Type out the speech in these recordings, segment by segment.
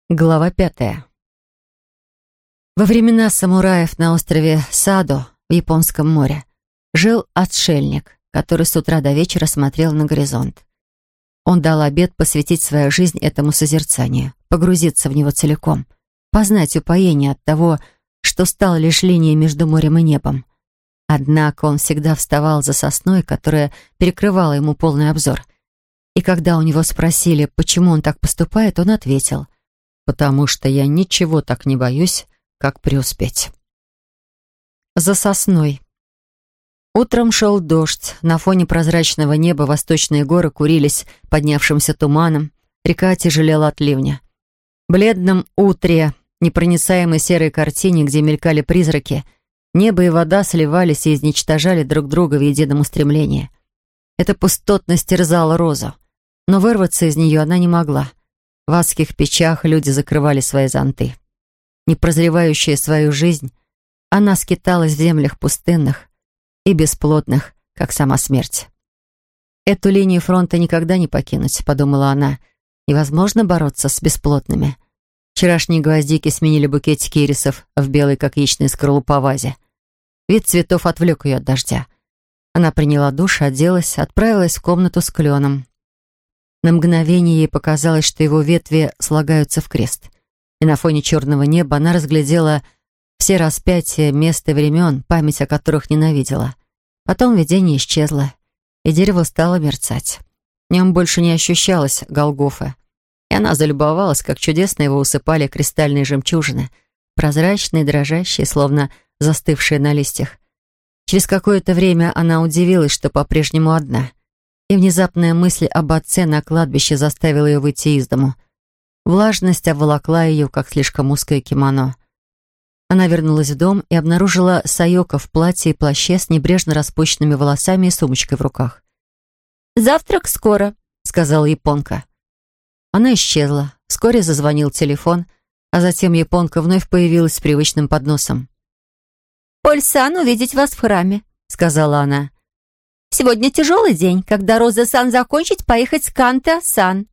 Глава 5. Во времена самураев на острове Садо в Японском море жил отшельник, который с утра до вечера смотрел на горизонт. Он дал обет посвятить свою жизнь этому созерцанию, погрузиться в него целиком, познать упоение от того, что стало лишь линией между морем и небом. Однако он всегда вставал за сосной, которая перекрывала ему полный обзор. И когда у него спросили, почему он так поступает, он ответил: «Потому что я ничего так не боюсь, как преуспеть». За сосной. Утром шел дождь. На фоне прозрачного неба восточные горы курились поднявшимся туманом. Река тяжелела от ливня. В бледном утре, непроницаемой серой картине, где мелькали призраки, небо и вода сливались и изничтожали друг друга в едином устремлении. Эта пустотность терзала Розу, но вырваться из нее она не могла. В адских печах люди закрывали свои зонты. Не прозревающая свою жизнь, она скиталась в землях пустынных и бесплодных, как сама смерть. «Эту линию фронта никогда не покинуть», — подумала она. «Невозможно бороться с бесплотными». Вчерашние гвоздики сменили букетики ирисов в белой, как яичная скорлупа, вазе. Вид цветов отвлек ее от дождя. Она приняла душ, оделась, отправилась в комнату с кленом. На мгновение ей показалось, что его ветви слагаются в крест. И на фоне черного неба она разглядела все распятия мест и времен, память о которых ненавидела. Потом видение исчезло, и дерево стало мерцать. В нем больше не ощущалось Голгофы. И она залюбовалась, как чудесно его усыпали кристальные жемчужины, прозрачные, дрожащие, словно застывшие на листьях. Через какое-то время она удивилась, что по-прежнему одна. И внезапная мысль об отце на кладбище заставила ее выйти из дому. Влажность обволокла ее, как слишком узкое кимоно. Она вернулась в дом и обнаружила Сайоко в платье и плаще с небрежно распущенными волосами и сумочкой в руках. «Завтрак скоро», — сказала японка. Она исчезла. Вскоре зазвонил телефон, а затем японка вновь появилась с привычным подносом. «Поль-сан, увидеть вас в храме», — сказала она. «Сегодня тяжелый день, когда Роза-сан закончит, поехать с Канта-сан».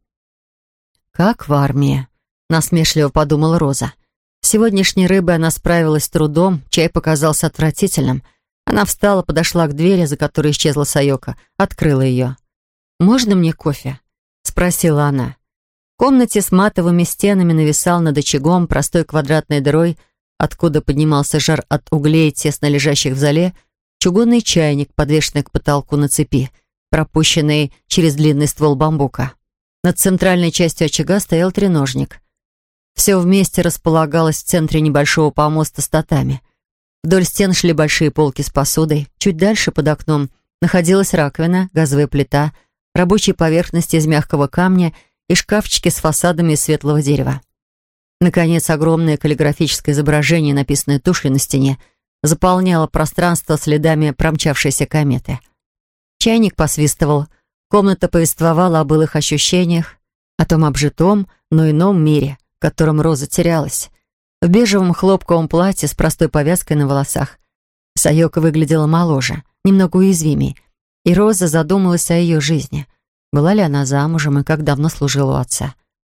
«Как в армии», — насмешливо подумала Роза. С сегодняшней рыбой она справилась с трудом, чай показался отвратительным. Она встала, подошла к двери, за которой исчезла Сайоко, открыла ее. «Можно мне кофе?» — спросила она. В комнате с матовыми стенами нависал над очагом простой квадратной дырой, откуда поднимался жар от углей, тесно лежащих в зале, чугунный чайник, подвешенный к потолку на цепи, пропущенный через длинный ствол бамбука. Над центральной частью очага стоял треножник. Все вместе располагалось в центре небольшого помоста с татами. Вдоль стен шли большие полки с посудой. Чуть дальше, под окном, находилась раковина, газовая плита, рабочие поверхности из мягкого камня и шкафчики с фасадами из светлого дерева. Наконец, огромное каллиграфическое изображение, написанное тушью на стене, заполняло пространство следами промчавшейся кометы. Чайник посвистывал. Комната повествовала о былых ощущениях, о том обжитом, но ином мире, в котором Роза терялась. В бежевом хлопковом платье с простой повязкой на волосах Сайоко выглядела моложе, немного уязвимей, и Роза задумалась о ее жизни. Была ли она замужем и как давно служила у отца?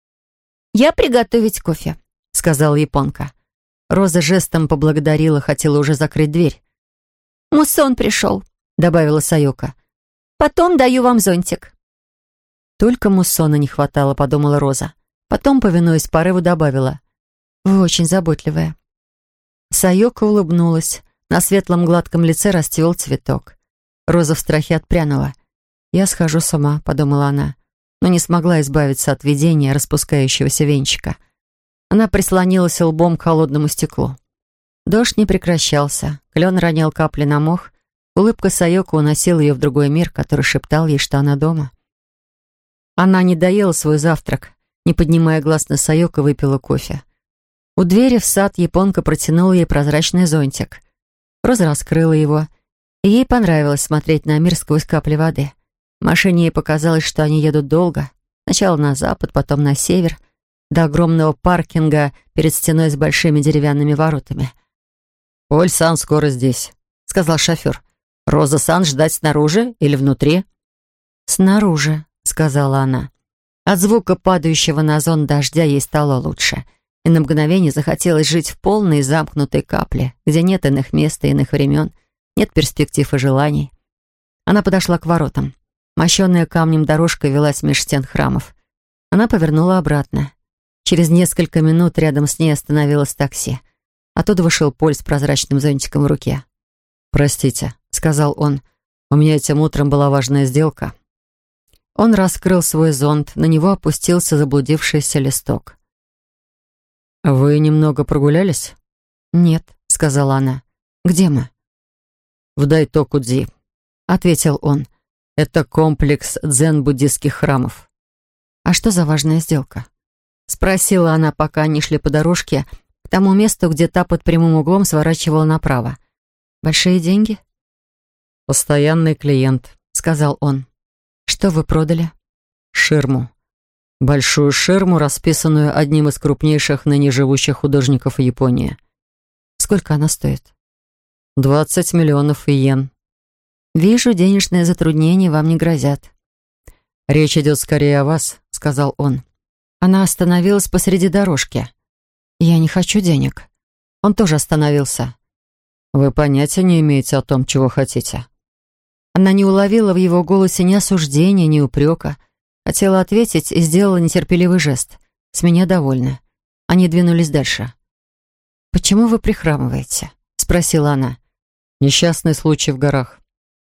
«Я приготовить кофе», — сказала японка. Роза жестом поблагодарила, хотела уже закрыть дверь. «Муссон пришел», — добавила Сайоко. «Потом даю вам зонтик». «Только муссона не хватало», — подумала Роза. Потом, повинуясь порыву, добавила: «Вы очень заботливая». Сайоко улыбнулась. На светлом гладком лице расцвел цветок. Роза в страхе отпрянула. «Я схожу сама», — подумала она, но не смогла избавиться от видения распускающегося венчика. Она прислонилась лбом к холодному стеклу. Дождь не прекращался, клен ронял капли на мох, улыбка Сайоко уносила ее в другой мир, который шептал ей, что она дома. Она не доела свой завтрак, не поднимая глаз на Сайоко, выпила кофе. У двери в сад японка протянула ей прозрачный зонтик. Роза раскрыла его, и ей понравилось смотреть на мир сквозь капли воды. В машине ей показалось, что они едут долго. Сначала на запад, потом на север, до огромного паркинга перед стеной с большими деревянными воротами. «Поль-сан скоро здесь», — сказал шофер. «Роза-сан ждать снаружи или внутри?» «Снаружи», — сказала она. От звука падающего на зонт дождя ей стало лучше, и на мгновение захотелось жить в полной замкнутой капле, где нет иных мест и иных времен, нет перспектив и желаний. Она подошла к воротам. Мощенная камнем дорожка велась меж стен храмов. Она повернула обратно. Через несколько минут рядом с ней остановилось такси. Оттуда вышел Поль с прозрачным зонтиком в руке. «Простите», — сказал он, — «у меня этим утром была важная сделка». Он раскрыл свой зонт, на него опустился заблудившийся листок. «Вы немного прогулялись?» «Нет», — сказала она. «Где мы?» «В Дайтокудзи», — ответил он. «Это комплекс дзен-буддистских храмов». «А что за важная сделка?» — спросила она, пока они шли по дорожке к тому месту, где та под прямым углом сворачивала направо. «Большие деньги?» «Постоянный клиент», — сказал он. «Что вы продали?» «Ширму. Большую ширму, расписанную одним из крупнейших ныне живущих художников Японии». «Сколько она стоит?» 20 миллионов йен. «Вижу, денежные затруднения вам не грозят». «Речь идет скорее о вас», — сказал он. Она остановилась посреди дорожки. «Я не хочу денег». Он тоже остановился. «Вы понятия не имеете о том, чего хотите». Она не уловила в его голосе ни осуждения, ни упрека. Хотела ответить и сделала нетерпеливый жест. «С меня довольна». Они двинулись дальше. «Почему вы прихрамываете?» — спросила она. «Несчастный случай в горах».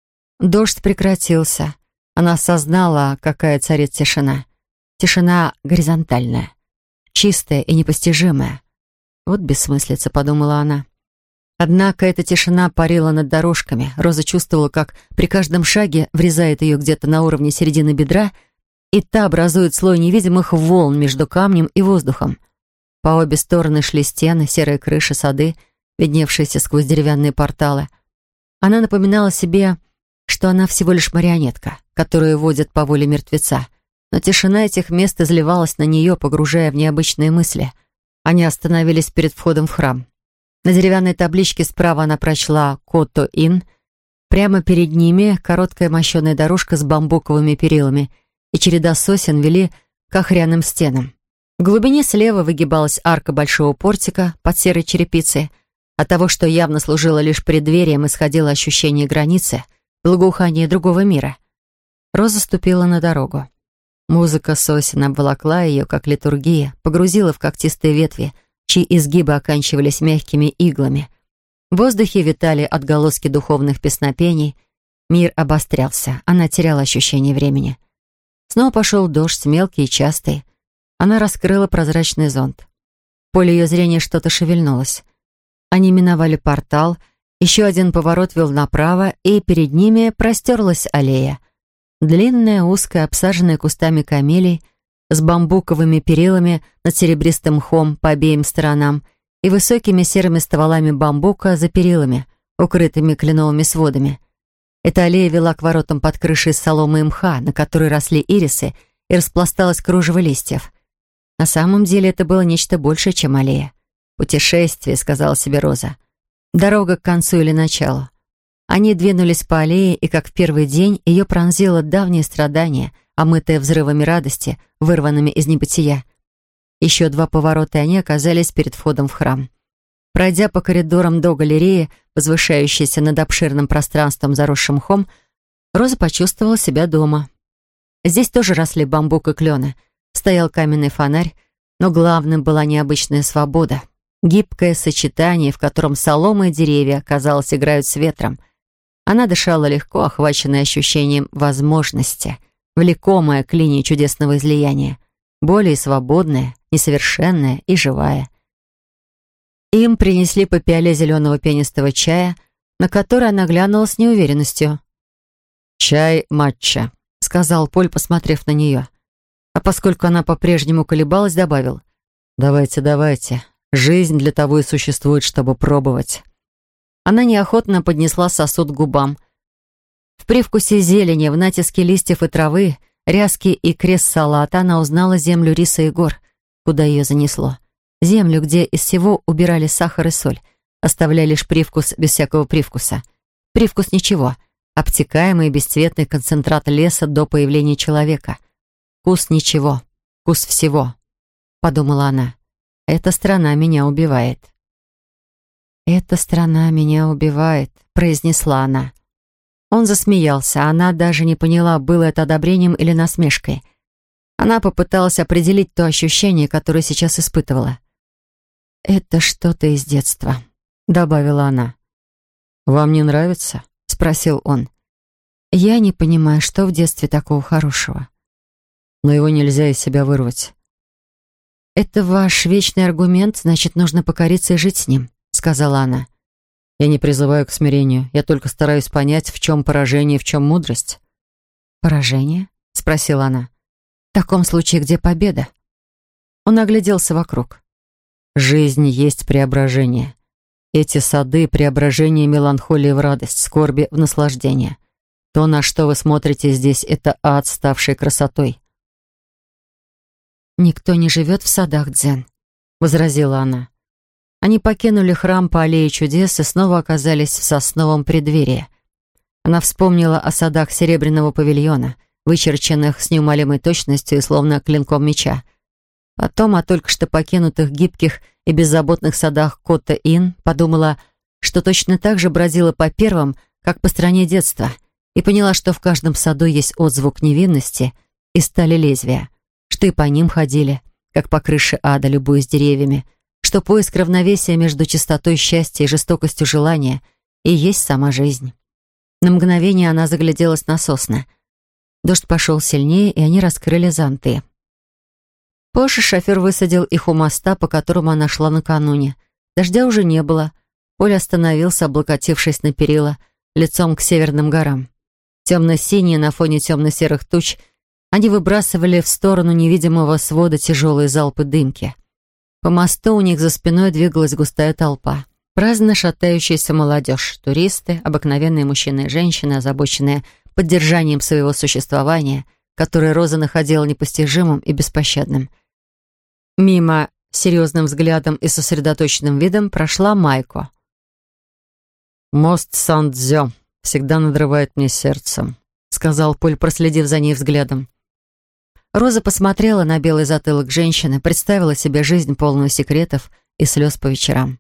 Дождь прекратился. Она осознала, какая царит тишина. Тишина горизонтальная, чистая и непостижимая. «Вот бессмыслица», — подумала она. Однако эта тишина парила над дорожками. Роза чувствовала, как при каждом шаге врезает ее где-то на уровне середины бедра, и та образует слой невидимых волн между камнем и воздухом. По обе стороны шли стены, серые крыши, сады, видневшиеся сквозь деревянные порталы. Она напоминала себе, что она всего лишь марионетка, которую водят по воле мертвеца. Но тишина этих мест изливалась на нее, погружая в необычные мысли. Они остановились перед входом в храм. На деревянной табличке справа она прочла «Кото-Ин». Прямо перед ними короткая мощеная дорожка с бамбуковыми перилами и череда сосен вели к охряным стенам. В глубине слева выгибалась арка большого портика под серой черепицей. От того, что явно служило лишь преддверием, исходило ощущение границы, благоухание другого мира. Роза ступила на дорогу. Музыка сосен обволокла ее, как литургия, погрузила в когтистые ветви, чьи изгибы оканчивались мягкими иглами. В воздухе витали отголоски духовных песнопений. Мир обострялся, она теряла ощущение времени. Снова пошел дождь, мелкий и частый. Она раскрыла прозрачный зонт. В поле ее зрения что-то шевельнулось. Они миновали портал, еще один поворот вел направо, и перед ними простерлась аллея. Длинная, узкая, обсаженная кустами камелий, с бамбуковыми перилами над серебристым мхом по обеим сторонам и высокими серыми стволами бамбука за перилами, укрытыми кленовыми сводами. Эта аллея вела к воротам под крышей из соломы и мха, на которой росли ирисы, и распласталось кружево листьев. На самом деле это было нечто большее, чем аллея. «Путешествие», — сказала себе Роза. Дорога к концу или началу. Они двинулись по аллее, и, как в первый день, ее пронзило давнее страдание, омытое взрывами радости, вырванными из небытия. Еще 2 поворота, и они оказались перед входом в храм. Пройдя по коридорам до галереи, возвышающейся над обширным пространством, заросшим мхом, Роза почувствовала себя дома. Здесь тоже росли бамбук и клены. Стоял каменный фонарь, но главным была необычная свобода. Гибкое сочетание, в котором солома и деревья, казалось, играют с ветром. Она дышала легко, охваченная ощущением возможности, влекомая к линии чудесного излияния, более свободная, несовершенная и живая. Им принесли по пиале зеленого пенистого чая, на который она глянула с неуверенностью. «Чай матча», — сказал Поль, посмотрев на нее. А поскольку она по-прежнему колебалась, добавил: «Давайте, давайте. Жизнь для того и существует, чтобы пробовать». Она неохотно поднесла сосуд к губам. В привкусе зелени, в натиске листьев и травы, ряски и крест салата она узнала землю риса и гор, куда ее занесло. Землю, где из всего убирали сахар и соль, оставляя лишь привкус без всякого привкуса. Привкус ничего, обтекаемый бесцветный концентрат леса до появления человека. Вкус ничего, вкус всего», — подумала она. «Эта страна меня убивает». «Эта страна меня убивает», — произнесла она. Он засмеялся, она даже не поняла, было это одобрением или насмешкой. Она попыталась определить то ощущение, которое сейчас испытывала. «Это что-то из детства», — добавила она. «Вам не нравится?» — спросил он. «Я не понимаю, что в детстве такого хорошего». «Но его нельзя из себя вырвать». «Это ваш вечный аргумент, значит, нужно покориться и жить с ним», — сказала она. «Я не призываю к смирению, я только стараюсь понять, в чем поражение и в чем мудрость». «Поражение?» — спросила она. «В таком случае, где победа?» Он огляделся вокруг. «Жизнь есть преображение. Эти сады — преображение меланхолии в радость, скорби в наслаждение. То, на что вы смотрите здесь, — это ад, ставший красотой». «Никто не живет в садах дзен», — возразила она. Они покинули храм по аллее чудес и снова оказались в сосновом преддверии. Она вспомнила о садах серебряного павильона, вычерченных с неумолимой точностью и словно клинком меча. Потом о только что покинутых гибких и беззаботных садах Котта-Ин, подумала, что точно так же бродила по первым, как по стране детства, и поняла, что в каждом саду есть отзвук невинности и стали лезвия, что и по ним ходили, как по крыше ада, любуясь деревьями, что поиск равновесия между чистотой счастья и жестокостью желания и есть сама жизнь. На мгновение она загляделась на сосны. Дождь пошел сильнее, и они раскрыли зонты. Позже шофер высадил их у моста, по которому она шла накануне. Дождя уже не было. Поль остановился, облокотившись на перила, лицом к северным горам. Темно-синие на фоне темно-серых туч, они выбрасывали в сторону невидимого свода тяжелые залпы дымки. По мосту у них за спиной двигалась густая толпа. Праздно шатающаяся молодежь, туристы, обыкновенные мужчины и женщины, озабоченные поддержанием своего существования, которое Роза находила непостижимым и беспощадным. Мимо серьезным взглядом и сосредоточенным видом прошла Майко. «Мост Сан-Дзё всегда надрывает мне сердце», — сказал Поль, проследив за ней взглядом. Роза посмотрела на белый затылок женщины, представила себе жизнь, полную секретов и слез по вечерам.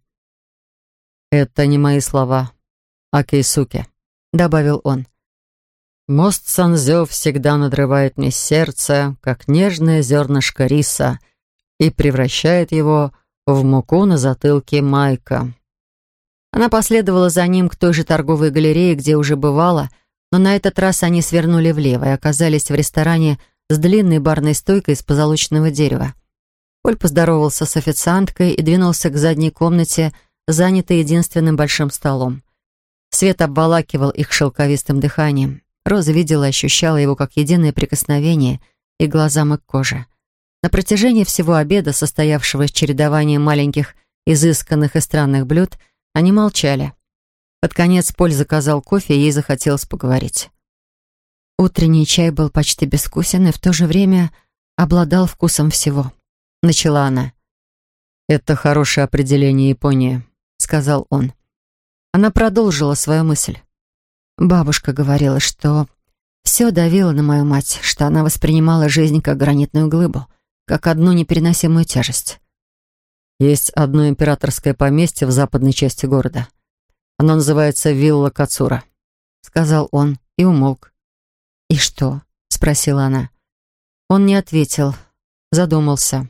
«Это не мои слова, а Кейсуке», — добавил он. «Мост Сан-Дзё всегда надрывает мне сердце, как нежное зернышко риса, и превращает его в муку на затылке Майка». Она последовала за ним к той же торговой галерее, где уже бывала, но на этот раз они свернули влево и оказались в ресторане с длинной барной стойкой из позолоченного дерева. Поль поздоровался с официанткой и двинулся к задней комнате, занятой единственным большим столом. Свет обволакивал их шелковистым дыханием. Роза видела и ощущала его как единое прикосновение и глазам, и к коже. На протяжении всего обеда, состоявшего из чередования маленьких, изысканных и странных блюд, они молчали. Под конец Поль заказал кофе, и ей захотелось поговорить. «Утренний чай был почти безвкусен и в то же время обладал вкусом всего», — начала она. «Это хорошее определение Японии», — сказал он. Она продолжила свою мысль. Бабушка говорила, что все давило на мою мать, что она воспринимала жизнь как гранитную глыбу, как одну непереносимую тяжесть. «Есть одно императорское поместье в западной части города. Оно называется Вилла Кацура», — сказал он и умолк. «И что?» — спросила она. Он не ответил, задумался.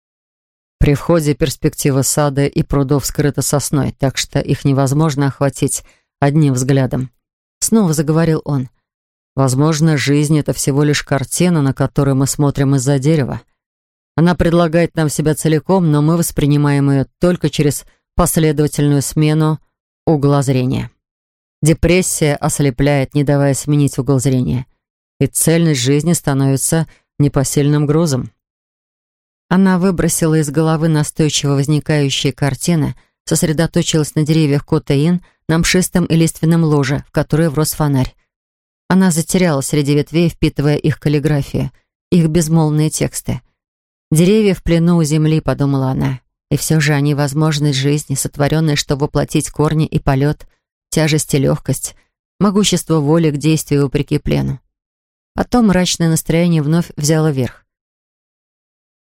«При входе перспектива сада и прудов скрыта сосной, так что их невозможно охватить одним взглядом». Снова заговорил он. «Возможно, жизнь — это всего лишь картина, на которую мы смотрим из-за дерева. Она предлагает нам себя целиком, но мы воспринимаем ее только через последовательную смену угла зрения. Депрессия ослепляет, не давая сменить угол зрения, и цельность жизни становится непосильным грузом». Она выбросила из головы настойчиво возникающие картины, сосредоточилась на деревьях Котта-Ин, на мшистом и лиственном ложе, в которое врос фонарь. Она затерялась среди ветвей, впитывая их каллиграфию, их безмолвные тексты. «Деревья в плену у земли», — подумала она, и все же они — возможность жизни, сотворенная, чтобы воплотить корни и полет, тяжесть и легкость, могущество воли к действию вопреки плену. Потом мрачное настроение вновь взяло верх.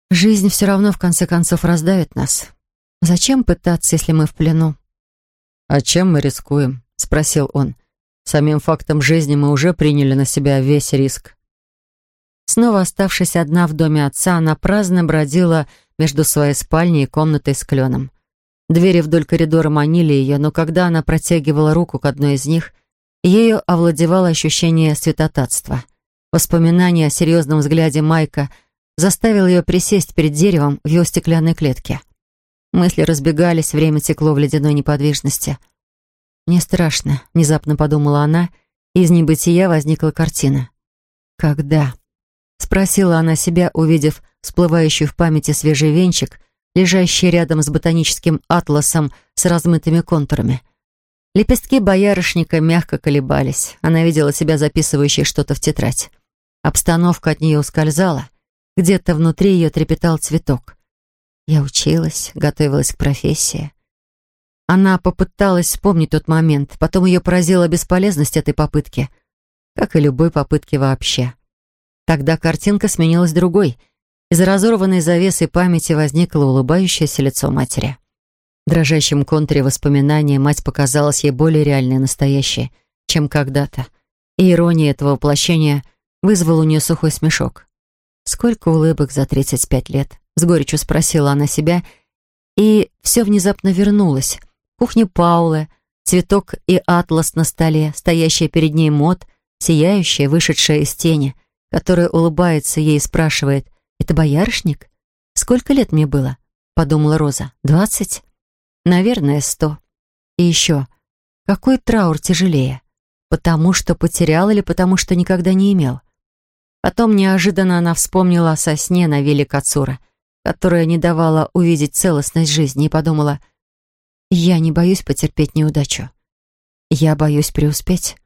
Жизнь все равно в конце концов раздавит нас. Зачем пытаться, если мы в плену? «А чем мы рискуем?» — спросил он. «Самим фактом жизни мы уже приняли на себя весь риск». Снова оставшись одна в доме отца, она праздно бродила между своей спальней и комнатой с кленом. Двери вдоль коридора манили ее, но когда она протягивала руку к одной из них, ею овладевало ощущение святотатства. Воспоминание о серьезном взгляде Майка заставило ее присесть перед деревом в его стеклянной клетке. Мысли разбегались, время текло в ледяной неподвижности. «Мне страшно», — внезапно подумала она, и из небытия возникла картина. «Когда?» — спросила она себя, увидев всплывающий в памяти свежий венчик, лежащий рядом с ботаническим атласом с размытыми контурами. Лепестки боярышника мягко колебались. Она видела себя записывающей что-то в тетрадь. Обстановка от нее ускользала. Где-то внутри ее трепетал цветок. Я училась, готовилась к профессии. Она попыталась вспомнить тот момент, потом ее поразила бесполезность этой попытки, как и любой попытки вообще. Тогда картинка сменилась другой. Из разорванной завесы памяти возникло улыбающееся лицо матери. В дрожащем контуре воспоминания мать показалась ей более реальной и настоящей, чем когда-то. И ирония этого воплощения вызвала у нее сухой смешок. «Сколько улыбок за 35 лет?» — с горечью спросила она себя, и все внезапно вернулось. Кухня Паулы, цветок и атлас на столе, стоящая перед ней Мот, сияющая, вышедшая из тени, которая улыбается ей и спрашивает: «Это боярышник? Сколько лет мне было?» — подумала Роза. 20? Наверное, 100. И еще, какой траур тяжелее? Потому что потерял или потому что никогда не имел? Потом неожиданно она вспомнила о сосне на вилле Кацура, которая не давала увидеть целостность жизни, и подумала: «Я не боюсь потерпеть неудачу. Я боюсь преуспеть».